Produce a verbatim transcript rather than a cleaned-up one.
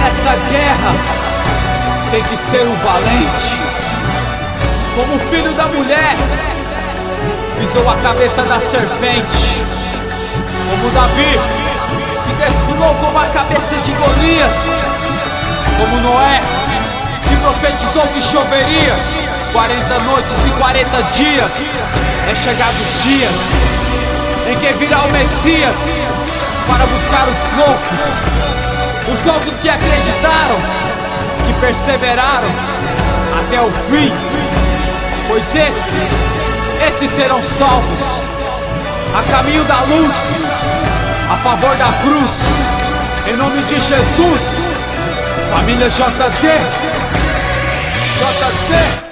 essa guerra tem que ser um valente. Como o filho da mulher pisou a cabeça da serpente. Como Davi, que desfilou com a cabeça de Golias. Como Noé, que profetizou que choveria. Quarenta noites e quarenta dias. É chegado os dias em que virá o Messias para buscar os loucos. Os loucos que acreditaram, que perseveraram até o fim. Pois esses, esses serão salvos. A caminho da luz, a favor da cruz. Em nome de Jesus. Família J D, J D.